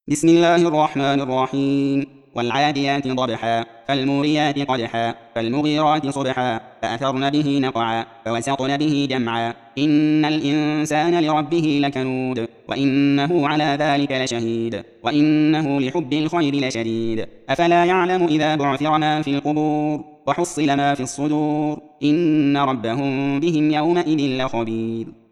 بسم الله الرحمن الرحيم. والعاديات ضبحا فالموريات قدحا فالمغيرات صبحا فأثرن به نقعا فوسطن به جمعا إن الإنسان لربه لكنود وإنه على ذلك لشهيد وإنه لحب الخير لشديد أفلا يعلم إذا بعثر ما في القبور وحصل ما في الصدور إن ربهم بهم يومئذ لخبير.